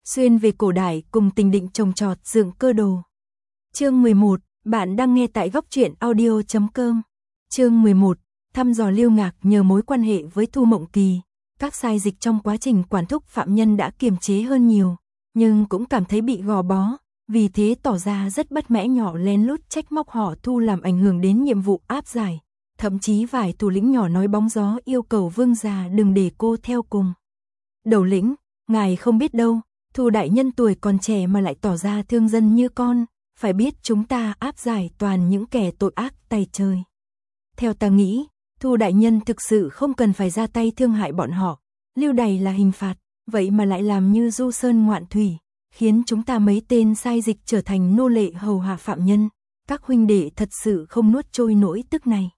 Xuyên về cổ đại cùng Tình Định trồng trọt dựng cơ đồ. Chương 11, bạn đang nghe tại góc truyện audio.com. Chương 11, thăm dò Lưu Ngạc nhờ mối quan hệ với Thu Mộng Kỳ. Các sai dịch trong quá trình quản thúc phạm nhân đã kiềm chế hơn nhiều, nhưng cũng cảm thấy bị gò bó, vì thế tỏ ra rất bất mẽ, nhỏ lén lút trách móc họ Thu làm ảnh hưởng đến nhiệm vụ áp giải. Thậm chí vài thủ lĩnh nhỏ nói bóng gió yêu cầu vương gia đừng để cô theo cùng. Đầu lĩnh, ngài không biết đâu, Thu đại nhân tuổi còn trẻ mà lại tỏ ra thương dân như con, phải biết chúng ta áp giải toàn những kẻ tội ác tày trời. Theo ta nghĩ, Thu đại nhân thực sự không cần phải ra tay thương hại bọn họ, lưu đày là hình phạt, vậy mà lại làm như du sơn ngoạn thủy, khiến chúng ta mấy tên sai dịch trở thành nô lệ hầu hạ phạm nhân, các huynh đệ thật sự không nuốt trôi nỗi tức này.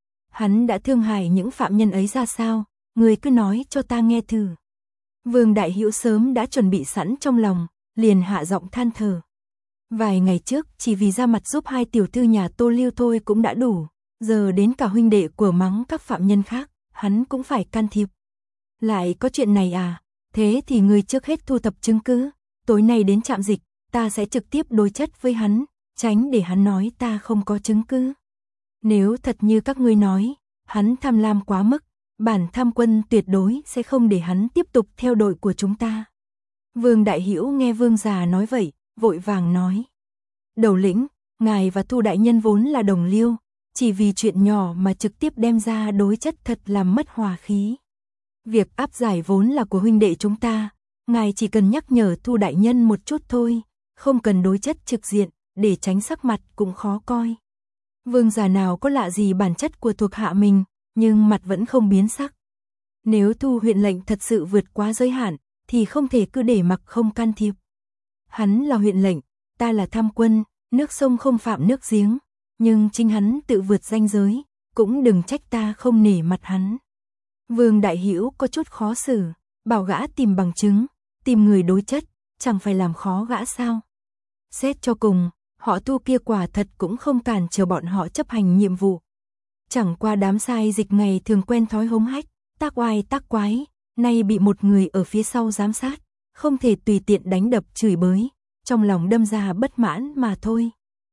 Hắn đã thương hại những phạm nhân ấy ra sao, người cứ nói cho ta nghe thử. Vương Đại Hữu sớm đã chuẩn bị sẵn trong lòng, liền hạ giọng than thở. Vài ngày trước chỉ vì ra mặt giúp hai tiểu thư nhà Tô Lưu thôi cũng đã đủ, giờ đến cả huynh đệ của mắng các phạm nhân khác, hắn cũng phải can thiệp. Lại có chuyện này à, thế thì người trước hết thu thập chứng cứ, tối nay đến trạm dịch, ta sẽ trực tiếp đối chất với hắn, tránh để hắn nói ta không có chứng cứ. Nếu thật như các ngươi nói, hắn tham lam quá mức, bản tham quân tuyệt đối sẽ không để hắn tiếp tục theo đội của chúng ta. Vương Đại Hữu nghe vương già nói vậy, vội vàng nói. Đầu lĩnh, ngài và Thu đại nhân vốn là đồng liêu, chỉ vì chuyện nhỏ mà trực tiếp đem ra đối chất thật làm mất hòa khí. Việc áp giải vốn là của huynh đệ chúng ta, ngài chỉ cần nhắc nhở Thu đại nhân một chút thôi, không cần đối chất trực diện, để tránh sắc mặt cũng khó coi. Vương già nào có lạ gì bản chất của thuộc hạ mình, nhưng mặt vẫn không biến sắc. Nếu Thu huyện lệnh thật sự vượt quá giới hạn, thì không thể cứ để mặc không can thiệp. Hắn là huyện lệnh, ta là tham quân, nước sông không phạm nước giếng, nhưng chính hắn tự vượt ranh giới, cũng đừng trách ta không nể mặt hắn. Vương Đại Hữu có chút khó xử, bảo gã tìm bằng chứng, tìm người đối chất, chẳng phải làm khó gã sao. Xét cho cùng, họ Thu kia quả thật cũng không cản trở bọn họ chấp hành nhiệm vụ. Chẳng qua đám sai dịch ngày thường quen thói hống hách, tác oai tác quái, nay bị một người ở phía sau giám sát, không thể tùy tiện đánh đập chửi bới, trong lòng đâm ra bất mãn mà thôi.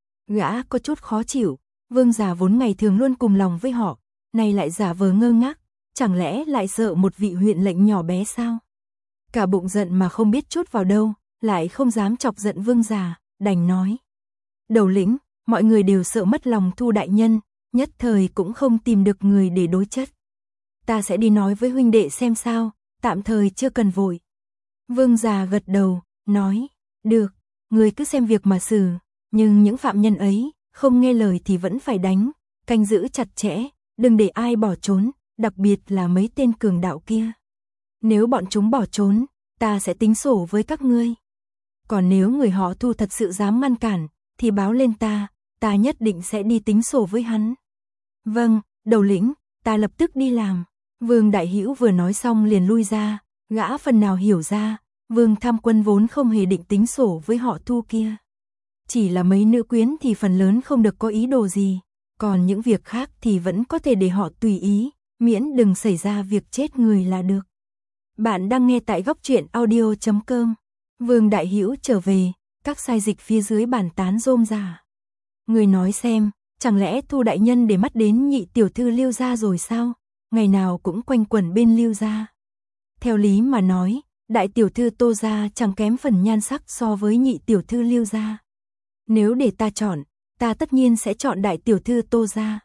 Gã có chút khó chịu, vương già vốn ngày thường luôn cùng lòng với họ, nay lại giả vờ ngơ ngác, chẳng lẽ lại sợ một vị huyện lệnh nhỏ bé sao? Cả bụng giận mà không biết chút vào đâu, lại không dám chọc giận vương già, đành nói. Đầu lĩnh, mọi người đều sợ mất lòng Thu đại nhân, nhất thời cũng không tìm được người để đối chất. Ta sẽ đi nói với huynh đệ xem sao, tạm thời chưa cần vội. Vương già gật đầu, nói, được, người cứ xem việc mà xử, nhưng những phạm nhân ấy, không nghe lời thì vẫn phải đánh, canh giữ chặt chẽ, đừng để ai bỏ trốn, đặc biệt là mấy tên cường đạo kia. Nếu bọn chúng bỏ trốn, ta sẽ tính sổ với các ngươi. Còn nếu người họ Thu thật sự dám ngăn cản, thì báo lên ta nhất định sẽ đi tính sổ với hắn. Vâng, đầu lĩnh, ta lập tức đi làm. Vương Đại Hữu vừa nói xong liền lui ra, gã phần nào hiểu ra, Vương tham quân vốn không hề định tính sổ với họ Thu kia. Chỉ là mấy nữ quyến thì phần lớn không được có ý đồ gì, còn những việc khác thì vẫn có thể để họ tùy ý, miễn đừng xảy ra việc chết người là được. Bạn đang nghe tại góc truyện audio.com. Vương Đại Hữu trở về, các sai dịch phía dưới bàn tán rôm rả. Người nói xem, chẳng lẽ Thu đại nhân để mắt đến nhị tiểu thư Lưu gia rồi sao? Ngày nào cũng quanh quẩn bên Lưu gia. Theo lý mà nói, đại tiểu thư Tô gia chẳng kém phần nhan sắc so với nhị tiểu thư Lưu gia. Nếu để ta chọn, ta tất nhiên sẽ chọn đại tiểu thư Tô gia.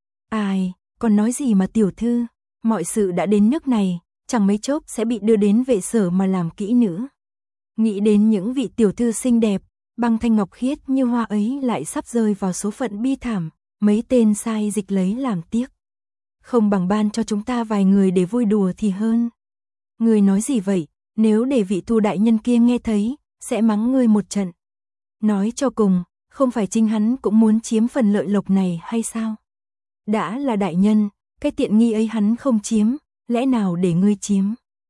Ai, còn nói gì mà tiểu thư, mọi sự đã đến nước này, chẳng mấy chốc sẽ bị đưa đến vệ sở mà làm kỹ nữa. Nghĩ đến những vị tiểu thư xinh đẹp, băng thanh ngọc khiết như hoa ấy lại sắp rơi vào số phận bi thảm, mấy tên sai dịch lấy làm tiếc. Không bằng ban cho chúng ta vài người để vui đùa thì hơn. Người nói gì vậy, nếu để vị Thu đại nhân kia nghe thấy, sẽ mắng ngươi một trận. Nói cho cùng, không phải chính hắn cũng muốn chiếm phần lợi lộc này hay sao? Đã là đại nhân, cái tiện nghi ấy hắn không chiếm, lẽ nào để ngươi chiếm?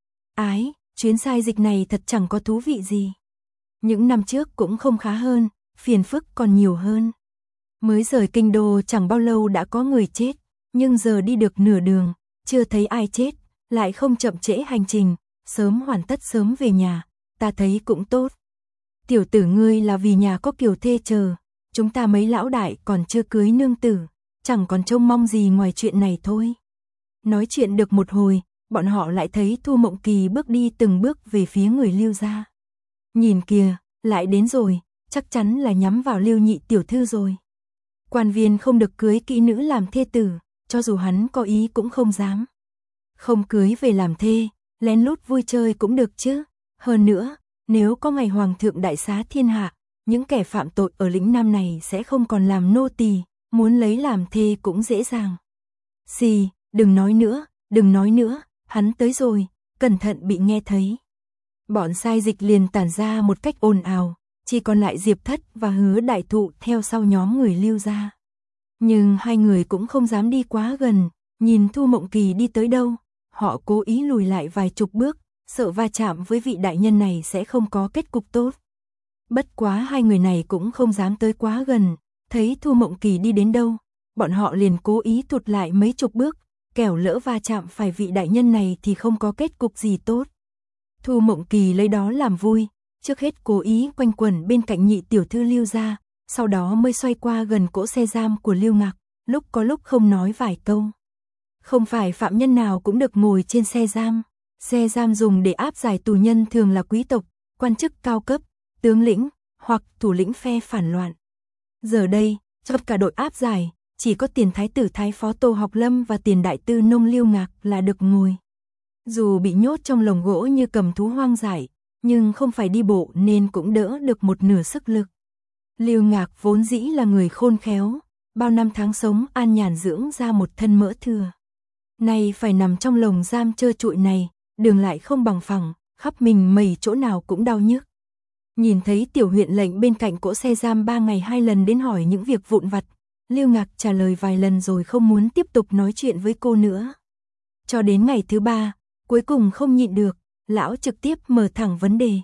Ái, chuyến sai dịch này thật chẳng có thú vị gì. Những năm trước cũng không khá hơn, phiền phức còn nhiều hơn. Mới rời kinh đô chẳng bao lâu đã có người chết, nhưng giờ đi được nửa đường, chưa thấy ai chết, lại không chậm trễ hành trình, sớm hoàn tất sớm về nhà, ta thấy cũng tốt. Tiểu tử ngươi là vì nhà có kiều thê chờ, chúng ta mấy lão đại còn chưa cưới nương tử, chẳng còn trông mong gì ngoài chuyện này thôi. Nói chuyện được một hồi, bọn họ lại thấy Thu Mộng Kỳ bước đi từng bước về phía người Lưu gia. Nhìn kìa, lại đến rồi, chắc chắn là nhắm vào Lưu nhị tiểu thư rồi. Quan viên không được cưới kỹ nữ làm thê tử, cho dù hắn có ý cũng không dám. Không cưới về làm thê, lén lút vui chơi cũng được chứ. Hơn nữa, nếu có ngày hoàng thượng đại xá thiên hạ, những kẻ phạm tội ở lĩnh Nam này sẽ không còn làm nô tỳ, muốn lấy làm thê cũng dễ dàng. Xì, đừng nói nữa, hắn tới rồi, cẩn thận bị nghe thấy. Bọn sai dịch liền tản ra một cách ồn ào, chỉ còn lại Diệp Thất và Hứa Đại Thụ theo sau nhóm người Lưu gia. Nhưng hai người cũng không dám đi quá gần, nhìn Thu Mộng Kỳ đi tới đâu, họ cố ý lùi lại vài chục bước, sợ va chạm với vị đại nhân này sẽ không có kết cục tốt. Bất quá hai người này cũng không dám tới quá gần, thấy Thu Mộng Kỳ đi đến đâu, bọn họ liền cố ý thụt lại mấy chục bước, kẻo lỡ va chạm phải vị đại nhân này thì không có kết cục gì tốt. Thu Mộng Kỳ lấy đó làm vui, trước hết cố ý quanh quẩn bên cạnh nhị tiểu thư Lưu gia, sau đó mới xoay qua gần cỗ xe giam của Lưu Ngạc, lúc có lúc không nói vài câu. Không phải phạm nhân nào cũng được ngồi trên xe giam dùng để áp giải tù nhân thường là quý tộc, quan chức cao cấp, tướng lĩnh, hoặc thủ lĩnh phe phản loạn. Giờ đây, trong cả đội áp giải, chỉ có tiền thái tử thái phó Tô Học Lâm và tiền đại tư nông Lưu Ngạc là được ngồi. Dù bị nhốt trong lồng gỗ như cầm thú hoang dại, nhưng không phải đi bộ nên cũng đỡ được một nửa sức lực. Lưu Ngạc vốn dĩ là người khôn khéo, bao năm tháng sống an nhàn dưỡng ra một thân mỡ thừa. Nay phải nằm trong lồng giam trơ trụi này, đường lại không bằng phẳng, khắp mình mẩy chỗ nào cũng đau nhức. Nhìn thấy tiểu huyện lệnh bên cạnh cỗ xe giam 3 ngày 2 lần đến hỏi những việc vụn vặt, Lưu Ngạc trả lời vài lần rồi không muốn tiếp tục nói chuyện với cô nữa. Cho đến ngày thứ 3, cuối cùng không nhịn được, lão trực tiếp mở thẳng vấn đề.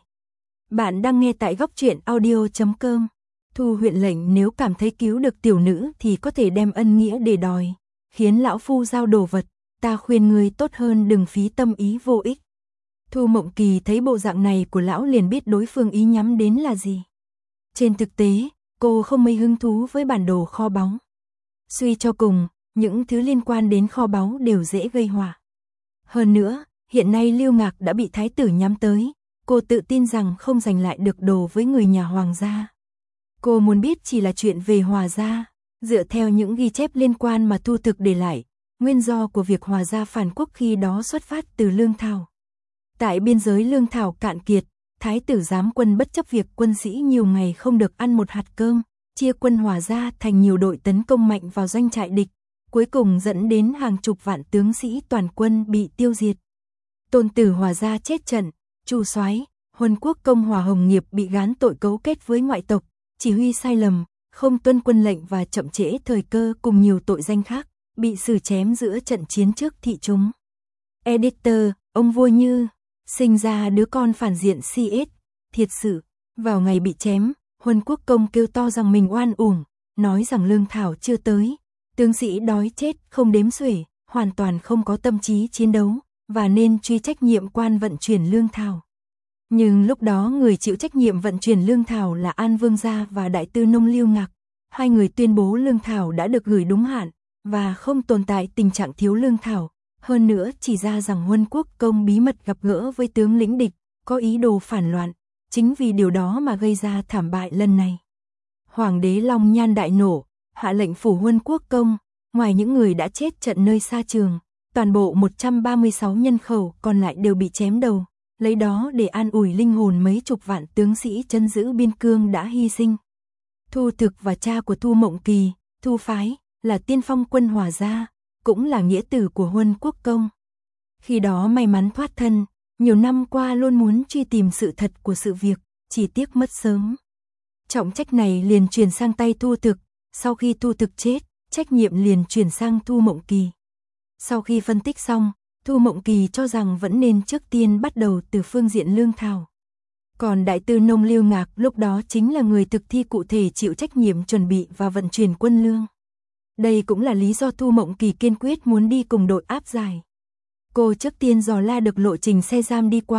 Bạn đang nghe tại góc truyện audio.com. Thu huyện lệnh nếu cảm thấy cứu được tiểu nữ thì có thể đem ân nghĩa để đòi, khiến lão phu giao đồ vật, ta khuyên ngươi tốt hơn đừng phí tâm ý vô ích. Thu Mộng Kỳ thấy bộ dạng này của lão liền biết đối phương ý nhắm đến là gì. Trên thực tế, cô không mấy hứng thú với bản đồ kho báu. Suy cho cùng, những thứ liên quan đến kho báu đều dễ gây họa. Hơn nữa, hiện nay Lưu Ngạc đã bị thái tử nhắm tới, cô tự tin rằng không giành lại được đồ với người nhà hoàng gia. Cô muốn biết chỉ là chuyện về Hòa gia, dựa theo những ghi chép liên quan mà Thu Thực để lại, nguyên do của việc Hòa gia phản quốc khi đó xuất phát từ lương thảo. Tại biên giới lương thảo cạn kiệt, thái tử giám quân bất chấp việc quân sĩ nhiều ngày không được ăn một hạt cơm, chia quân Hòa gia thành nhiều đội tấn công mạnh vào doanh trại địch, cuối cùng dẫn đến hàng chục vạn tướng sĩ toàn quân bị tiêu diệt. Tôn tử Hòa gia chết trận, Chu soái, Huân quốc công Hòa Hồng Nghiệp bị gán tội cấu kết với ngoại tộc, chỉ huy sai lầm, không tuân quân lệnh và chậm trễ thời cơ cùng nhiều tội danh khác, bị xử chém giữa trận chiến trước thị chúng. Editor, ông vua Như, sinh ra đứa con phản diện CS, thiệt sự, vào ngày bị chém, Huân quốc công kêu to rằng mình oan uổng, nói rằng lương thảo chưa tới, tướng sĩ đói chết không đếm xuể, hoàn toàn không có tâm trí chiến đấu, và nên truy trách nhiệm quan vận chuyển lương thảo. Nhưng lúc đó người chịu trách nhiệm vận chuyển lương thảo là An Vương gia và đại tư nông Lưu Ngạc. Hai người tuyên bố lương thảo đã được gửi đúng hạn và không tồn tại tình trạng thiếu lương thảo. Hơn nữa chỉ ra rằng Huân quốc công bí mật gặp gỡ với tướng lĩnh địch, có ý đồ phản loạn. Chính vì điều đó mà gây ra thảm bại lần này. Hoàng đế Long Nhan đại nổ, hạ lệnh phủ Huân quốc công. Ngoài những người đã chết trận nơi xa trường, toàn bộ 136 nhân khẩu còn lại đều bị chém đầu. Lấy đó để an ủi linh hồn mấy chục vạn tướng sĩ trấn giữ biên cương đã hy sinh. Thu Thực và cha của Thu Mộng Kỳ, Thu Phái, là tiên phong quân Hòa gia, cũng là nghĩa tử của Huân quốc công. Khi đó may mắn thoát thân, nhiều năm qua luôn muốn truy tìm sự thật của sự việc, chỉ tiếc mất sớm. Trọng trách này liền chuyển sang tay Thu Thực, sau khi Thu Thực chết, trách nhiệm liền chuyển sang Thu Mộng Kỳ. Sau khi phân tích xong, Thu Mộng Kỳ cho rằng vẫn nên trước tiên bắt đầu từ phương diện lương thảo. Còn đại tư nông Lưu Ngạc lúc đó chính là người thực thi cụ thể chịu trách nhiệm chuẩn bị và vận chuyển quân lương. Đây cũng là lý do Thu Mộng Kỳ kiên quyết muốn đi cùng đội áp giải. Cô trước tiên dò la được lộ trình xe giam đi qua,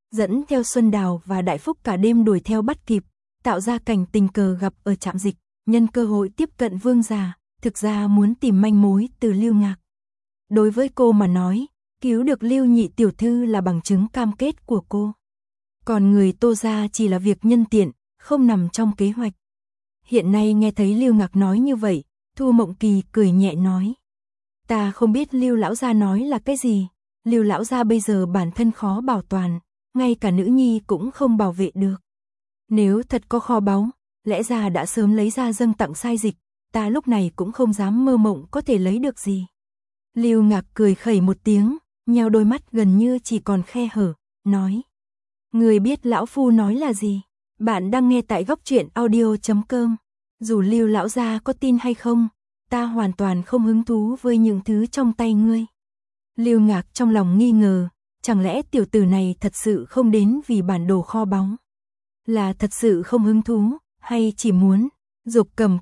dẫn theo Xuân Đào và Đại Phúc cả đêm đuổi theo bắt kịp, tạo ra cảnh tình cờ gặp ở trạm dịch, nhân cơ hội tiếp cận Vương gia, thực ra muốn tìm manh mối từ Lưu Ngạc. Đối với cô mà nói, cứu được Lưu nhị tiểu thư là bằng chứng cam kết của cô. Còn người Tô gia chỉ là việc nhân tiện, không nằm trong kế hoạch. Hiện nay nghe thấy Lưu Ngạc nói như vậy, Thu Mộng Kỳ cười nhẹ nói. Ta không biết Lưu lão gia nói là cái gì, Lưu lão gia bây giờ bản thân khó bảo toàn, ngay cả nữ nhi cũng không bảo vệ được. Nếu thật có kho báu, lẽ ra đã sớm lấy ra dâng tặng Sai Dịch, ta lúc này cũng không dám mơ mộng có thể lấy được gì. Lưu Ngạc cười khẩy một tiếng, nheo đôi mắt gần như chỉ còn khe hở, nói. Người biết lão phu nói là gì? Bạn đang nghe tại góc truyện audio.com. Dù Lưu lão gia có tin hay không, ta hoàn toàn không hứng thú với những thứ trong tay ngươi. Lưu Ngạc trong lòng nghi ngờ, chẳng lẽ tiểu tử này thật sự không đến vì bản đồ kho báu? Là thật sự không hứng thú, hay chỉ muốn dục cầm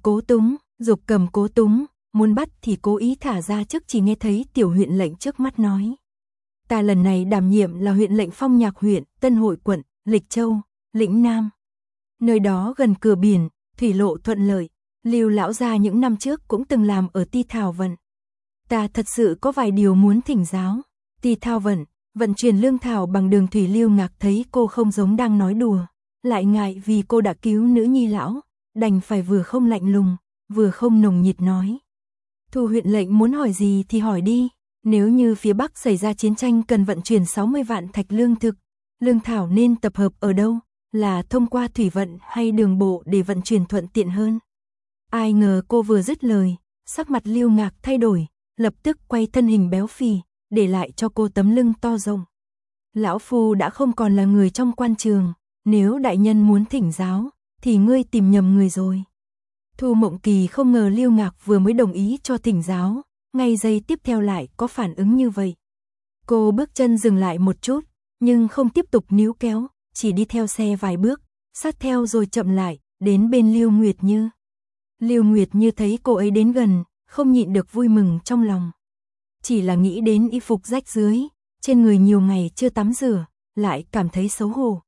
cố túng, muốn bắt thì cố ý thả ra trước. Chỉ nghe thấy tiểu huyện lệnh trước mắt nói. Ta lần này đảm nhiệm là huyện lệnh Phong Nhạc huyện, Tân Hội quận, Lịch Châu, Lĩnh Nam. Nơi đó gần cửa biển, thủy lộ thuận lợi, Lưu lão gia những năm trước cũng từng làm ở Ti Thảo Vận. Ta thật sự có vài điều muốn thỉnh giáo. Ti Thảo Vận, vận chuyển lương thảo bằng đường thủy. Lưu Ngạc thấy cô không giống đang nói đùa, lại ngại vì cô đã cứu nữ nhi lão, đành phải vừa không lạnh lùng, vừa không nồng nhiệt nói. Thu huyện lệnh muốn hỏi gì thì hỏi đi. Nếu như phía Bắc xảy ra chiến tranh cần vận chuyển 60 vạn thạch lương thực, lương thảo nên tập hợp ở đâu? Là thông qua thủy vận hay đường bộ để vận chuyển thuận tiện hơn? Ai ngờ cô vừa dứt lời, sắc mặt Lưu Ngạc thay đổi, lập tức quay thân hình béo phì, để lại cho cô tấm lưng to rộng. Lão phu đã không còn là người trong quan trường, nếu đại nhân muốn thỉnh giáo, thì ngươi tìm nhầm người rồi. Thu Mộng Kỳ không ngờ Lưu Ngạc vừa mới đồng ý cho thỉnh giáo, ngay giây tiếp theo lại có phản ứng như vậy. Cô bước chân dừng lại một chút, nhưng không tiếp tục níu kéo, chỉ đi theo xe vài bước, sát theo rồi chậm lại, đến bên Lưu Nguyệt Như. Lưu Nguyệt Như thấy cô ấy đến gần, không nhịn được vui mừng trong lòng. Chỉ là nghĩ đến y phục rách rưới, trên người nhiều ngày chưa tắm rửa, lại cảm thấy xấu hổ.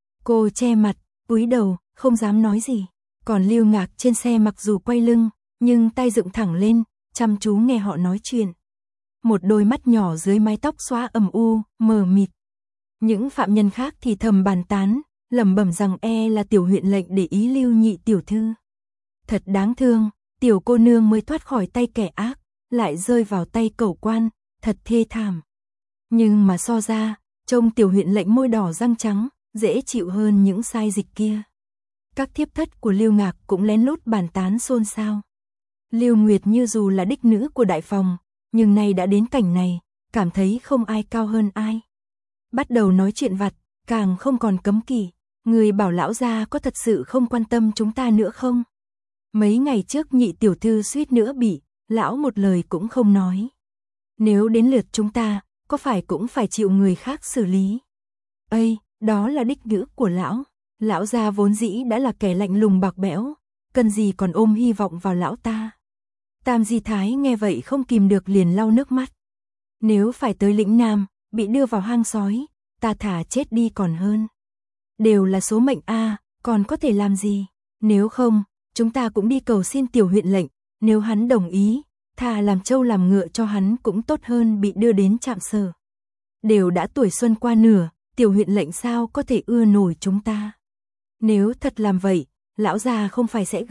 Cô che mặt, cúi đầu, không dám nói gì. Còn Lưu Ngạc trên xe mặc dù quay lưng, nhưng tay dựng thẳng lên, chăm chú nghe họ nói chuyện. Một đôi mắt nhỏ dưới mái tóc xóa âm u, mờ mịt. Những phạm nhân khác thì thầm bàn tán, lẩm bẩm rằng là tiểu huyện lệnh để ý Lưu nhị tiểu thư. Thật đáng thương, tiểu cô nương mới thoát khỏi tay kẻ ác, lại rơi vào tay cẩu quan, thật thê thảm. Nhưng mà so ra, trông tiểu huyện lệnh môi đỏ răng trắng, dễ chịu hơn những Sai Dịch kia. Các thiếp thất của Lưu Ngạc cũng lén lút bàn tán xôn xao. Lưu Nguyệt Như dù là đích nữ của đại phòng, nhưng nay đã đến cảnh này, cảm thấy không ai cao hơn ai. Bắt đầu nói chuyện vặt, càng không còn cấm kỵ. Người bảo lão gia có thật sự không quan tâm chúng ta nữa không? Mấy ngày trước nhị tiểu thư suýt nữa bị, lão một lời cũng không nói. Nếu đến lượt chúng ta, có phải cũng phải chịu người khác xử lý? Ây, đó là đích nữ của lão. Lão gia vốn dĩ đã là kẻ lạnh lùng bạc bẽo, cần gì còn ôm hy vọng vào lão ta. Tam Di Thái nghe vậy không kìm được liền lau nước mắt. Nếu phải tới Lĩnh Nam, bị đưa vào hang sói, ta thả chết đi còn hơn. Đều là số mệnh còn có thể làm gì? Nếu không, chúng ta cũng đi cầu xin tiểu huyện lệnh, nếu hắn đồng ý, thà làm trâu làm ngựa cho hắn cũng tốt hơn bị đưa đến trạm sở. Đều đã tuổi xuân qua nửa, tiểu huyện lệnh sao có thể ưa nổi chúng ta? Nếu thật làm vậy, lão già không phải sẽ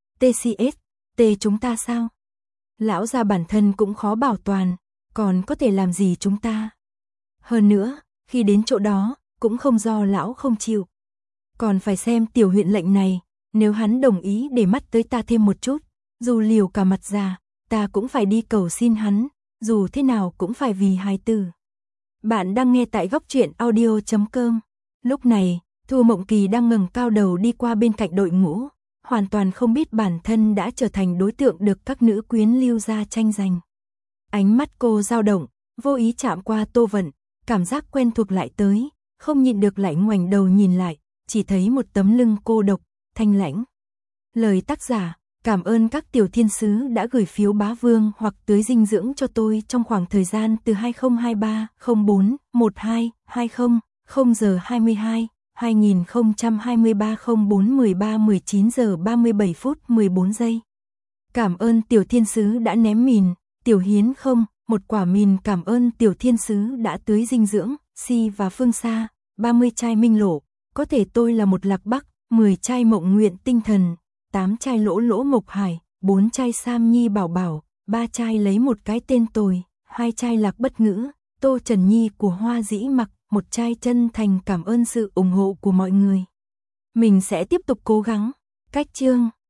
TCS chúng ta sao? Lão già bản thân cũng khó bảo toàn, còn có thể làm gì chúng ta? Hơn nữa, khi đến chỗ đó, cũng không do lão không chịu. Còn phải xem tiểu huyện lệnh này, nếu hắn đồng ý để mắt tới ta thêm một chút, dù liều cả mặt già, ta cũng phải đi cầu xin hắn, dù thế nào cũng phải vì hài tử. Bạn đang nghe tại góc truyện audio.com. Lúc này, Thu Mộng Kỳ đang ngẩng cao đầu đi qua bên cạnh đội ngũ, hoàn toàn không biết bản thân đã trở thành đối tượng được các nữ quyến Lưu gia tranh giành. Ánh mắt cô dao động, vô ý chạm qua Tô Vận, cảm giác quen thuộc lại tới, không nhịn được lại ngoảnh đầu nhìn lại, chỉ thấy một tấm lưng cô độc, thanh lãnh. Lời tác giả, cảm ơn các tiểu thiên sứ đã gửi phiếu bá vương hoặc tưới dinh dưỡng cho tôi trong khoảng thời gian từ 2023-04-12-20 0 giờ 22, 2023 04 13 19 giờ 37 phút 14 giây. Cảm ơn tiểu thiên sứ đã ném mìn, tiểu hiến không, một quả mìn. Cảm ơn tiểu thiên sứ đã tưới dinh dưỡng, Si và Phương Sa, 30 chai Minh Lộ, có thể tôi là một Lạc Bắc, 10 chai Mộng Nguyện Tinh Thần, 8 chai Lỗ Lỗ Mộc Hải, 4 chai Sam Nhi Bảo Bảo, 3 chai Lấy Một Cái Tên Tồi, 2 chai Lạc Bất Ngữ, Tô Trần Nhi của Hoa Dĩ Mặc, 1 chai Chân Thành. Cảm ơn sự ủng hộ của mọi người. Mình sẽ tiếp tục cố gắng. Cách chương